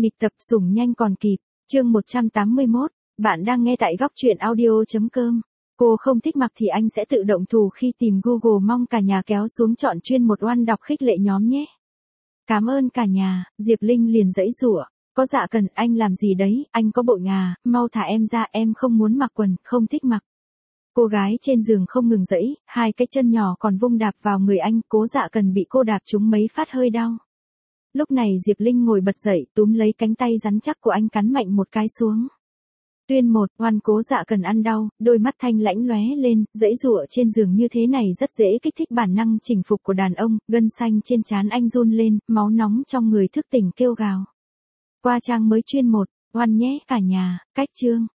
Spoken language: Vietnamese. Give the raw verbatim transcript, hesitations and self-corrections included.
Nghịch tập sủng nhanh còn kịp, chương một trăm tám mươi mốt, bạn đang nghe tại góc truyện audio.com. Cô không thích mặc thì anh sẽ tự động thù khi tìm Google, mong cả nhà kéo xuống chọn chuyên một oan đọc khích lệ nhóm nhé. Cảm ơn cả nhà, Diệp Linh liền giãy giụa. Có dạ cần, anh làm gì đấy, anh có bội ngà, mau thả em ra, em không muốn mặc quần, không thích mặc. Cô gái trên giường không ngừng giãy, hai cái chân nhỏ còn vung đạp vào người anh, Cố Dạ Cần bị cô đạp trúng mấy phát hơi đau. Lúc này Diệp Linh ngồi bật dậy, túm lấy cánh tay rắn chắc của anh cắn mạnh một cái xuống. Tuyên một, oan Cố Dạ Cần ăn đau, đôi mắt thanh lãnh lóe lên, giãy giụa trên giường như thế này rất dễ kích thích bản năng chinh phục của đàn ông, gân xanh trên trán anh run lên, máu nóng trong người thức tỉnh kêu gào. Qua trang mới chuyên một, oan nhé cả nhà, cách chương.